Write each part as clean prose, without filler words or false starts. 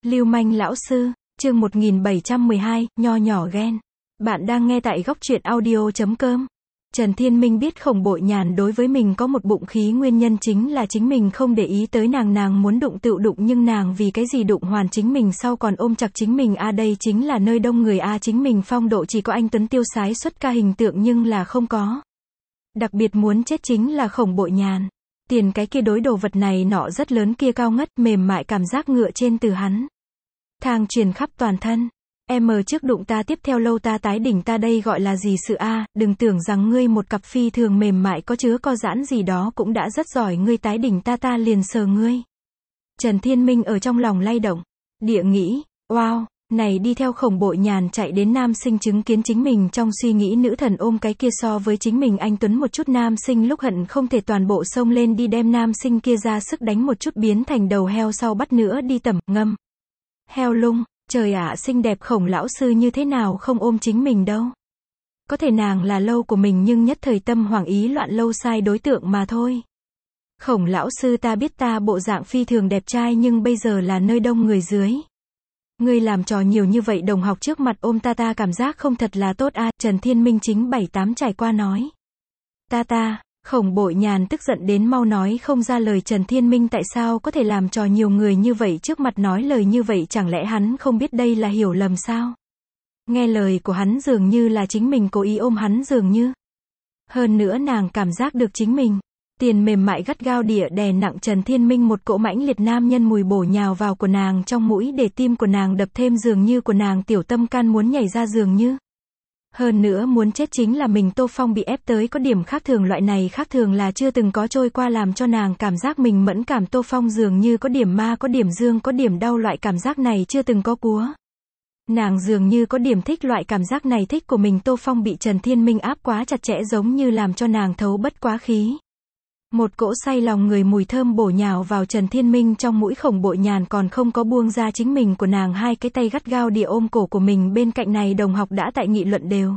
Lưu manh lão sư, chương 1712, nho nhỏ ghen. Bạn đang nghe tại góc truyện audio.com. Trần Thiên Minh biết Khổng Bội Nhàn đối với mình có một bụng khí, nguyên nhân chính là chính mình không để ý tới nàng muốn đụng tựu đụng, nhưng nàng vì cái gì đụng hoàn chính mình sau còn ôm chặt chính mình đây chính là nơi đông người chính mình phong độ chỉ có anh tuấn tiêu sái xuất ca hình tượng nhưng là không có. Đặc biệt muốn chết chính là Khổng Bội Nhàn. Tiền cái kia đối đồ vật này nọ rất lớn kia cao ngất, mềm mại cảm giác ngựa trên từ hắn thang truyền khắp toàn thân. Em trước đụng ta, tiếp theo lâu ta tái đỉnh ta, đây gọi là gì sự đừng tưởng rằng ngươi một cặp phi thường mềm mại có chứa co giãn gì đó cũng đã rất giỏi, ngươi tái đỉnh ta liền sờ ngươi. Trần Thiên Minh ở trong lòng lay động, địa nghĩ, wow, này đi theo Khổng Bội Nhàn chạy đến nam sinh chứng kiến chính mình trong suy nghĩ nữ thần ôm cái kia so với chính mình anh tuấn một chút nam sinh, lúc hận không thể toàn bộ xông lên đi đem nam sinh kia ra sức đánh một chút biến thành đầu heo, sau bắt nữa đi tẩm ngâm heo lung. Trời ạ, xinh đẹp Khổng lão sư như thế nào không ôm chính mình đâu. Có thể nàng là lâu của mình nhưng nhất thời tâm hoảng ý loạn, lâu sai đối tượng mà thôi. Khổng lão sư, ta biết ta bộ dạng phi thường đẹp trai nhưng bây giờ là nơi đông người dưới. Ngươi làm trò nhiều như vậy, đồng học trước mặt ôm ta cảm giác không thật là tốt Trần Thiên Minh chính 7-8 trải qua nói. Khổng Bội Nhàn tức giận đến mau nói không ra lời. Trần Thiên Minh tại sao có thể làm trò nhiều người như vậy trước mặt nói lời như vậy, chẳng lẽ hắn không biết đây là hiểu lầm sao? Nghe lời của hắn dường như là chính mình cố ý ôm hắn dường như. Hơn nữa nàng cảm giác được chính mình tiền mềm mại gắt gao địa đè nặng Trần Thiên Minh, một cỗ mãnh liệt nam nhân mùi bổ nhào vào của nàng trong mũi, để tim của nàng đập thêm, dường như của nàng tiểu tâm can muốn nhảy ra dường như. Hơn nữa muốn chết chính là mình. Tô Phong bị ép tới có điểm khác thường, loại này khác thường là chưa từng có trôi qua, làm cho nàng cảm giác mình mẫn cảm. Tô Phong dường như có điểm ma, có điểm dương, có điểm đau, loại cảm giác này chưa từng có của. Nàng dường như có điểm thích loại cảm giác này, thích của mình. Tô Phong bị Trần Thiên Minh áp quá chặt chẽ, giống như làm cho nàng thấu bất quá khí. Một cỗ say lòng người mùi thơm bổ nhào vào Trần Thiên Minh trong mũi. Khổng Bội Nhàn còn không có buông ra chính mình của nàng, hai cái tay gắt gao địa ôm cổ của mình. Bên cạnh này đồng học đã tại nghị luận đều.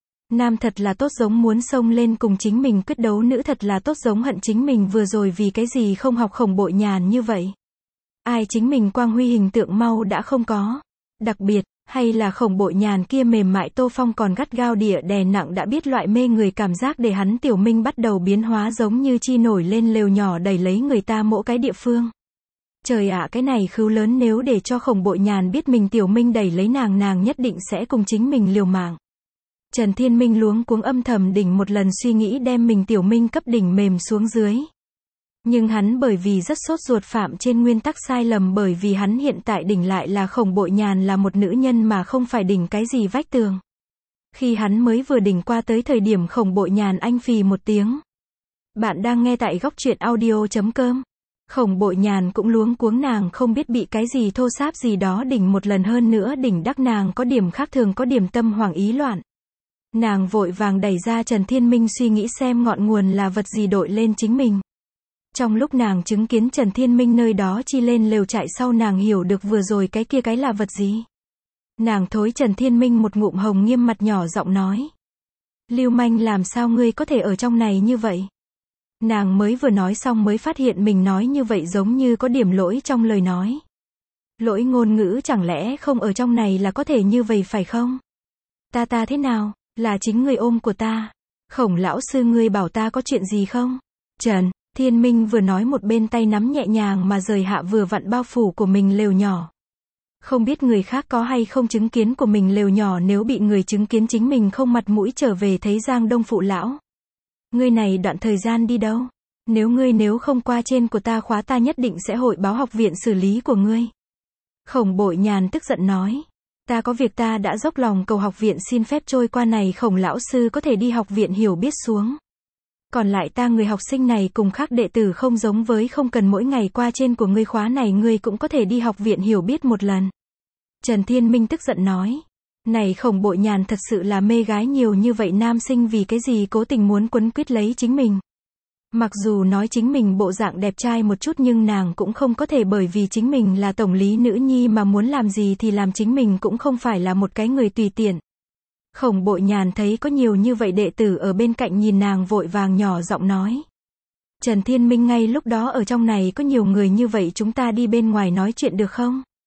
Nam thật là tốt, giống muốn xông lên cùng chính mình quyết đấu. Nữ thật là tốt, giống hận chính mình vừa rồi vì cái gì không học Khổng Bội Nhàn như vậy. Ai chính mình quang huy hình tượng mau đã không có. Đặc biệt, hay là Khổng Bội Nhàn kia mềm mại. Tô Phong còn gắt gao địa đè nặng, đã biết loại mê người cảm giác để hắn tiểu minh bắt đầu biến hóa, giống như chi nổi lên lều nhỏ đẩy lấy người ta mỗi cái địa phương. Trời ạ, cái này khứu lớn, nếu để cho Khổng Bội Nhàn biết mình tiểu minh đẩy lấy nàng nhất định sẽ cùng chính mình liều mạng. Trần Thiên Minh luống cuống âm thầm đỉnh một lần, suy nghĩ đem mình tiểu minh cấp đỉnh mềm xuống dưới. Nhưng hắn bởi vì rất sốt ruột phạm trên nguyên tắc sai lầm, bởi vì hắn hiện tại đỉnh lại là Khổng Bội Nhàn là một nữ nhân mà không phải đỉnh cái gì vách tường. Khi hắn mới vừa đỉnh qua tới thời điểm Khổng Bội Nhàn anh phì một tiếng. Bạn đang nghe tại góc truyện audio.com. Khổng Bội Nhàn cũng luống cuống, nàng không biết bị cái gì thô sáp gì đó đỉnh một lần, hơn nữa đỉnh đắc nàng có điểm khác thường, có điểm tâm hoảng ý loạn. Nàng vội vàng đẩy ra Trần Thiên Minh, suy nghĩ xem ngọn nguồn là vật gì đội lên chính mình. Trong lúc nàng chứng kiến Trần Thiên Minh nơi đó chi lên lều trại sau, nàng hiểu được vừa rồi cái kia cái là vật gì. Nàng thối Trần Thiên Minh một ngụm hồng, nghiêm mặt nhỏ giọng nói. Lưu manh, làm sao ngươi có thể ở trong này như vậy? Nàng mới vừa nói xong mới phát hiện mình nói như vậy giống như có điểm lỗi trong lời nói. Lỗi ngôn ngữ, chẳng lẽ không ở trong này là có thể như vậy phải không? Ta thế nào? Là chính người ôm của ta. Khổng lão sư, ngươi bảo ta có chuyện gì không? Trần Thiên Minh vừa nói một bên tay nắm nhẹ nhàng mà rời hạ vừa vặn bao phủ của mình lều nhỏ. Không biết người khác có hay không chứng kiến của mình lều nhỏ, nếu bị người chứng kiến chính mình không mặt mũi trở về thấy Giang Đông phụ lão. Ngươi này đoạn thời gian đi đâu? Nếu không qua trên của ta khóa, ta nhất định sẽ hội báo học viện xử lý của ngươi. Khổng Bội Nhàn tức giận nói. Ta có việc, ta đã dốc lòng cầu học viện xin phép trôi qua này. Khổng lão sư có thể đi học viện hiểu biết xuống. Còn lại ta, người học sinh này cùng khác đệ tử không giống với, không cần mỗi ngày qua trên của ngươi khóa này, ngươi cũng có thể đi học viện hiểu biết một lần. Trần Thiên Minh tức giận nói. Này Khổng Bội Nhàn thật sự là mê gái nhiều như vậy, nam sinh vì cái gì cố tình muốn quấn quýt lấy chính mình. Mặc dù nói chính mình bộ dạng đẹp trai một chút, nhưng nàng cũng không có thể bởi vì chính mình là tổng lý nữ nhi mà muốn làm gì thì làm, chính mình cũng không phải là một cái người tùy tiện. Khổng Bội Nhàn thấy có nhiều như vậy đệ tử ở bên cạnh nhìn nàng, vội vàng nhỏ giọng nói. Trần Thiên Minh, ngay lúc đó ở trong này có nhiều người như vậy, chúng ta đi bên ngoài nói chuyện được không?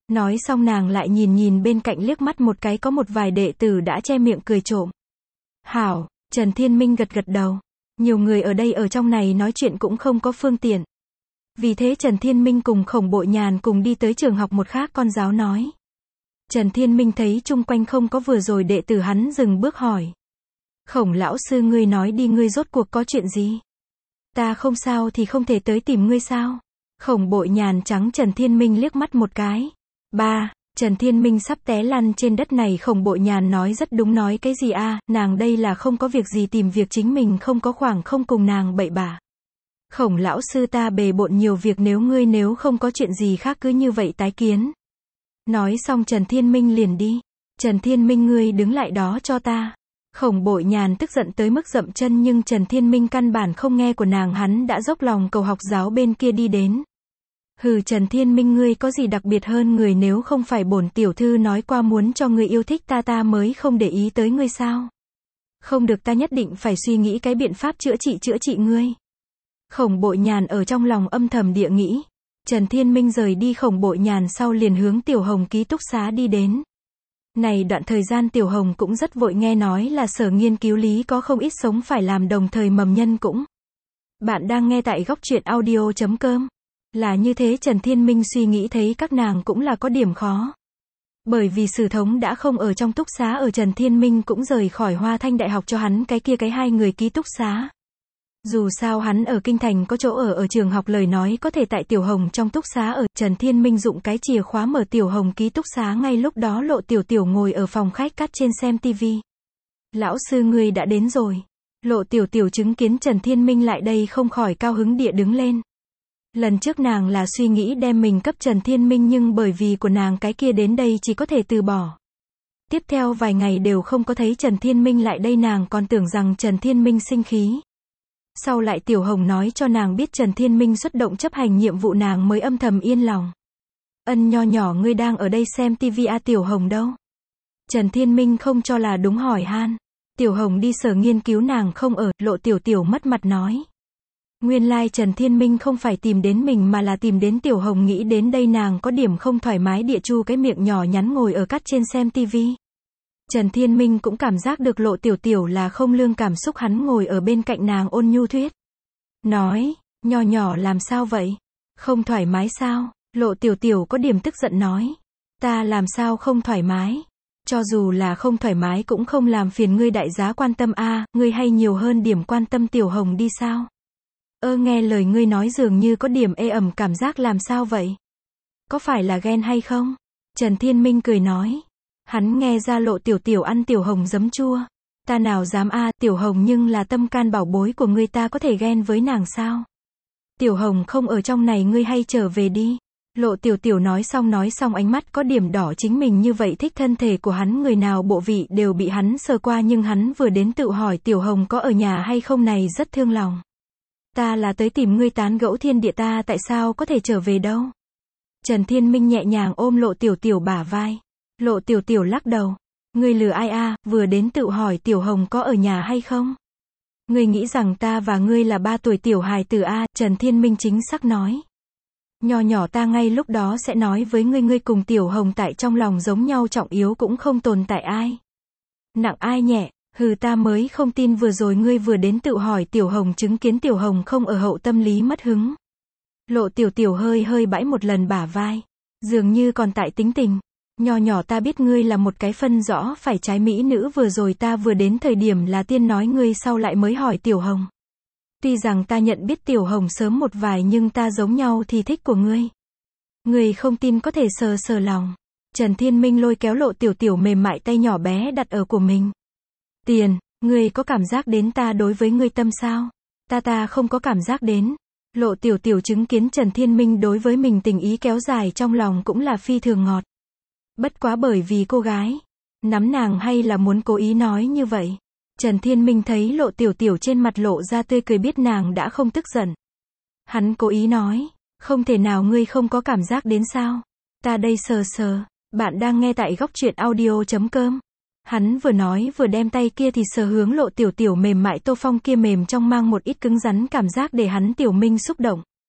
Nói xong nàng lại nhìn bên cạnh liếc mắt một cái có một vài đệ tử đã che miệng cười trộm. Hảo, Trần Thiên Minh gật gật đầu. Nhiều người ở đây ở trong này nói chuyện cũng không có phương tiện. Vì thế Trần Thiên Minh cùng Khổng Bội Nhàn cùng đi tới trường học một khác con giáo nói. Trần Thiên Minh thấy chung quanh không có vừa rồi đệ tử hắn dừng bước hỏi. Khổng lão sư ngươi nói đi ngươi rốt cuộc có chuyện gì? Ta không sao thì không thể tới tìm ngươi sao? Khổng Bội Nhàn trắng Trần Thiên Minh liếc mắt một cái. Ba, Trần Thiên Minh sắp té lăn trên đất này. Khổng Bội Nhàn nói rất đúng, nói cái gì a, nàng đây là không có việc gì tìm việc chính mình không có khoảng không cùng nàng bậy bạ. Khổng lão sư ta bề bộn nhiều việc, nếu không có chuyện gì khác cứ như vậy tái kiến. Nói xong Trần Thiên Minh liền đi. Trần Thiên Minh ngươi đứng lại đó cho ta. Khổng Bội Nhàn tức giận tới mức dậm chân nhưng Trần Thiên Minh căn bản không nghe của nàng, hắn đã dốc lòng cầu học giáo bên kia đi đến. Hừ, Trần Thiên Minh ngươi có gì đặc biệt hơn người, nếu không phải bổn tiểu thư nói qua muốn cho ngươi yêu thích ta mới không để ý tới ngươi sao? Không được, ta nhất định phải suy nghĩ cái biện pháp chữa trị ngươi. Khổng Bội Nhàn ở trong lòng âm thầm địa nghĩ. Trần Thiên Minh rời đi Khổng Bội Nhàn sau liền hướng Tiểu Hồng ký túc xá đi đến. Này đoạn thời gian Tiểu Hồng cũng rất vội, nghe nói là sở nghiên cứu lý có không ít sống phải làm, đồng thời mầm nhân cũng. Bạn đang nghe tại góc truyện audio.com. Là như thế, Trần Thiên Minh suy nghĩ thấy các nàng cũng là có điểm khó. Bởi vì Sử Thống đã không ở trong túc xá ở, Trần Thiên Minh cũng rời khỏi Hoa Thanh Đại học cho hắn cái hai người ký túc xá. Dù sao hắn ở Kinh Thành có chỗ ở trường học lời nói có thể tại Tiểu Hồng trong túc xá ở. Trần Thiên Minh dụng cái chìa khóa mở Tiểu Hồng ký túc xá, ngay lúc đó Lộ Tiểu Tiểu ngồi ở phòng khách cắt trên xem tivi. Lão sư ngươi đã đến rồi. Lộ Tiểu Tiểu chứng kiến Trần Thiên Minh lại đây không khỏi cao hứng địa đứng lên. Lần trước nàng là suy nghĩ đem mình cấp Trần Thiên Minh nhưng bởi vì của nàng cái kia đến đây chỉ có thể từ bỏ. Tiếp theo vài ngày đều không có thấy Trần Thiên Minh lại đây, nàng còn tưởng rằng Trần Thiên Minh sinh khí. Sau lại Tiểu Hồng nói cho nàng biết Trần Thiên Minh xuất động chấp hành nhiệm vụ, nàng mới âm thầm yên lòng. Ân, nho nhỏ ngươi đang ở đây xem tivi à? Tiểu Hồng đâu? Trần Thiên Minh không cho là đúng hỏi han. Tiểu Hồng đi sở nghiên cứu, nàng không ở. Lộ Tiểu Tiểu mất mặt nói. Nguyên lai Trần Thiên Minh không phải tìm đến mình mà là tìm đến Tiểu Hồng, nghĩ đến đây nàng có điểm không thoải mái địa chu cái miệng nhỏ nhắn ngồi ở cắt trên xem tivi. Trần Thiên Minh cũng cảm giác được Lộ Tiểu Tiểu là không lương cảm xúc, hắn ngồi ở bên cạnh nàng ôn nhu thuyết. Nói, nho nhỏ làm sao vậy? Không thoải mái sao? Lộ Tiểu Tiểu có điểm tức giận nói. Ta làm sao không thoải mái? Cho dù là không thoải mái cũng không làm phiền ngươi đại giá quan tâm a, ngươi hay nhiều hơn điểm quan tâm Tiểu Hồng đi sao? Nghe lời ngươi nói dường như có điểm ê ẩm cảm giác, làm sao vậy? Có phải là ghen hay không? Trần Thiên Minh cười nói. Hắn nghe ra Lộ Tiểu Tiểu ăn Tiểu Hồng giấm chua. Ta nào dám a, Tiểu Hồng nhưng là tâm can bảo bối của ngươi, ta có thể ghen với nàng sao? Tiểu Hồng không ở trong này, ngươi hay trở về đi. Lộ Tiểu Tiểu nói xong ánh mắt có điểm đỏ, chính mình như vậy thích thân thể của hắn, người nào bộ vị đều bị hắn sờ qua, nhưng hắn vừa đến tự hỏi Tiểu Hồng có ở nhà hay không này rất thương lòng. Ta là tới tìm ngươi tán gẫu thiên địa, ta tại sao có thể trở về đâu? Trần Thiên Minh nhẹ nhàng ôm Lộ Tiểu Tiểu bả vai. Lộ Tiểu Tiểu lắc đầu. Ngươi lừa ai a, vừa đến tự hỏi Tiểu Hồng có ở nhà hay không? Ngươi nghĩ rằng ta và ngươi là 3 tuổi tiểu hài tử a? Trần Thiên Minh chính xác nói. Nho nhỏ ta ngay lúc đó sẽ nói với ngươi, ngươi cùng Tiểu Hồng tại trong lòng giống nhau, trọng yếu cũng không tồn tại ai nặng ai nhẹ. Hừ, ta mới không tin vừa rồi ngươi vừa đến tự hỏi Tiểu Hồng chứng kiến Tiểu Hồng không ở hậu tâm lý mất hứng. Lộ Tiểu Tiểu hơi bãi một lần bả vai. Dường như còn tại tính tình. Nho nhỏ ta biết ngươi là một cái phân rõ phải trái mỹ nữ, vừa rồi ta vừa đến thời điểm là tiên nói ngươi, sau lại mới hỏi Tiểu Hồng. Tuy rằng ta nhận biết Tiểu Hồng sớm một vài nhưng ta giống nhau thì thích của ngươi. Ngươi không tin có thể sờ lòng. Trần Thiên Minh lôi kéo Lộ Tiểu Tiểu mềm mại tay nhỏ bé đặt ở của mình. Tiền, ngươi có cảm giác đến ta đối với ngươi tâm sao? Ta không có cảm giác đến. Lộ Tiểu Tiểu chứng kiến Trần Thiên Minh đối với mình tình ý kéo dài, trong lòng cũng là phi thường ngọt. Bất quá bởi vì cô gái nắm nàng, hay là muốn cố ý nói như vậy. Trần Thiên Minh thấy Lộ Tiểu Tiểu trên mặt lộ ra tươi cười, biết nàng đã không tức giận. Hắn cố ý nói, không thể nào, ngươi không có cảm giác đến sao? Ta đây sờ. Bạn đang nghe tại góc truyện audio.com. Hắn vừa nói vừa đem tay kia thì sờ hướng Lộ Tiểu Tiểu mềm mại tô phong kia, mềm trong mang một ít cứng rắn cảm giác để hắn Tiểu Minh xúc động.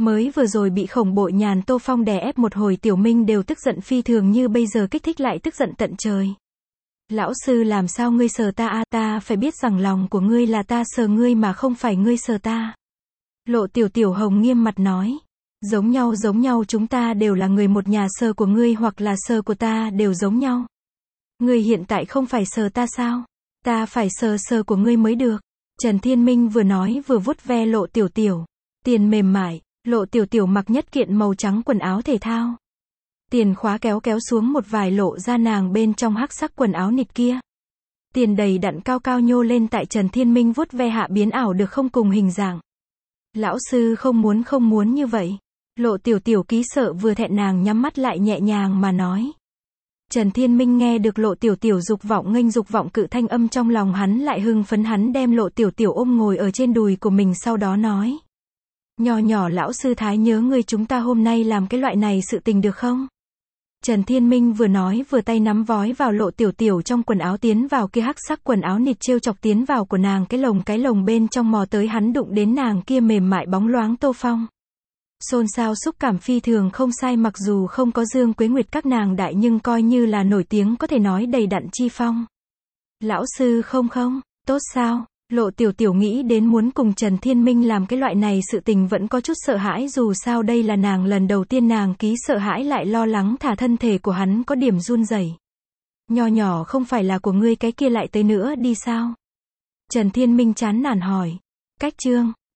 Mới vừa rồi bị Khổng Bội Nhàn Tô Phong đè ép một hồi Tiểu Minh đều tức giận phi thường, như bây giờ kích thích lại tức giận tận trời. Lão sư làm sao ngươi sờ ta a, ta phải biết rằng lòng của ngươi là ta sờ ngươi mà không phải ngươi sờ ta. Lộ Tiểu Tiểu Hồng nghiêm mặt nói. Giống nhau, chúng ta đều là người một nhà, sờ của ngươi hoặc là sờ của ta đều giống nhau. Ngươi hiện tại không phải sờ ta sao? Ta phải sờ của ngươi mới được. Trần Thiên Minh vừa nói vừa vuốt ve Lộ Tiểu Tiểu. Tiền mềm mại, Lộ Tiểu Tiểu mặc nhất kiện màu trắng quần áo thể thao. Tiền khóa kéo xuống một vài lộ ra nàng bên trong hắc sắc quần áo nịt kia. Tiền đầy đặn cao cao nhô lên tại Trần Thiên Minh vuốt ve hạ biến ảo được không cùng hình dạng. Lão sư không muốn như vậy. Lộ Tiểu Tiểu ký sợ vừa thẹn, nàng nhắm mắt lại nhẹ nhàng mà nói. Trần Thiên Minh nghe được Lộ Tiểu Tiểu dục vọng cự thanh âm, trong lòng hắn lại hưng phấn, hắn đem Lộ Tiểu Tiểu ôm ngồi ở trên đùi của mình, sau đó nói. Nhỏ lão sư thái nhớ ngươi, chúng ta hôm nay làm cái loại này sự tình được không? Trần Thiên Minh vừa nói vừa tay nắm vói vào Lộ Tiểu Tiểu trong quần áo, tiến vào kia hắc sắc quần áo nịt, trêu chọc tiến vào của nàng cái lồng bên trong, mò tới hắn đụng đến nàng kia mềm mại bóng loáng Tô Phong. Xôn xao xúc cảm phi thường không sai, mặc dù không có Dương Quế Nguyệt các nàng đại nhưng coi như là nổi tiếng, có thể nói đầy đặn chi phong. Lão sư không, tốt sao? Lộ Tiểu Tiểu nghĩ đến muốn cùng Trần Thiên Minh làm cái loại này sự tình vẫn có chút sợ hãi, dù sao đây là nàng lần đầu tiên, nàng ký sợ hãi lại lo lắng thả thân thể của hắn có điểm run rẩy. Nhỏ không phải là của ngươi, cái kia lại tới nữa đi sao? Trần Thiên Minh chán nản hỏi. Cách chương